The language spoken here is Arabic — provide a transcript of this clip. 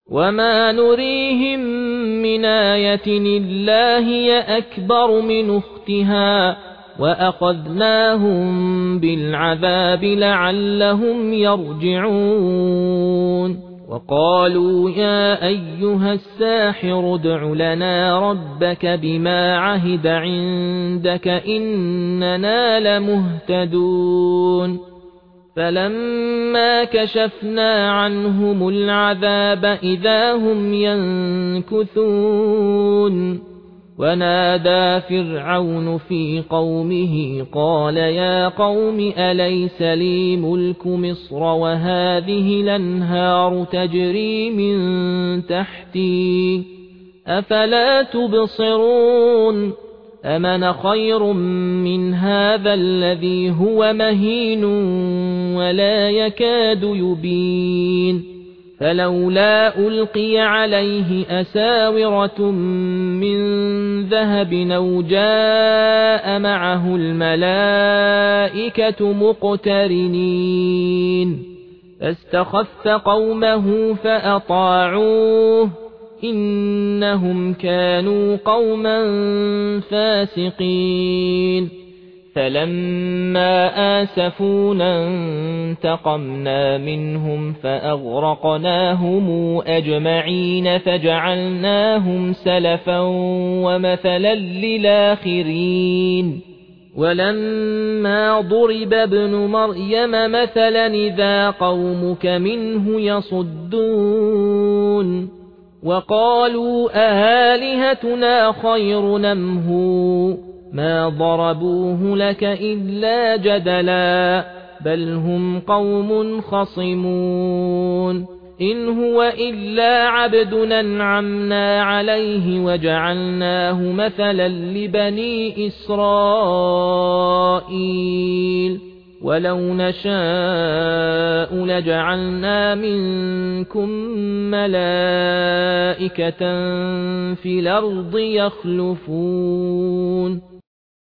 وما نريهم من آية إلا هي أكبر من أختها وأخذناهم بالعذاب لعلهم يرجعون وقالوا يا أيها الساحر ادع لنا ربك بما عهد عندك إننا لمهتدون فلما كشفنا عنهم العذاب إذا هم ينكثون ونادى فرعون في قومه قال يا قوم أليس لي ملك مصر وهذه الأنهار تجري من تحتي أفلا تبصرون أمن خير من هذا الذي هو مهين ولا يكاد يبين فلولا ألقي عليه أساورة من ذهب أو جاء معه الملائكة مقترنين فاستخف قومه فأطاعوه إنهم كانوا قوما فاسقين فلما آسفونا انتقمنا منهم فأغرقناهم أجمعين فجعلناهم سلفا ومثلا للآخرين ولما ضرب ابن مريم مثلا إذا قومك منه يصدون وقالوا أآلهتنا خير أم هو ما ضربوه لك إلا جدلا بل هم قوم خصمون إن هو إلا عبد أنعمنا عليه وجعلناه مثلا لبني إسرائيل ولو نشاء لجعلنا منكم ملائكة في الأرض يخلفون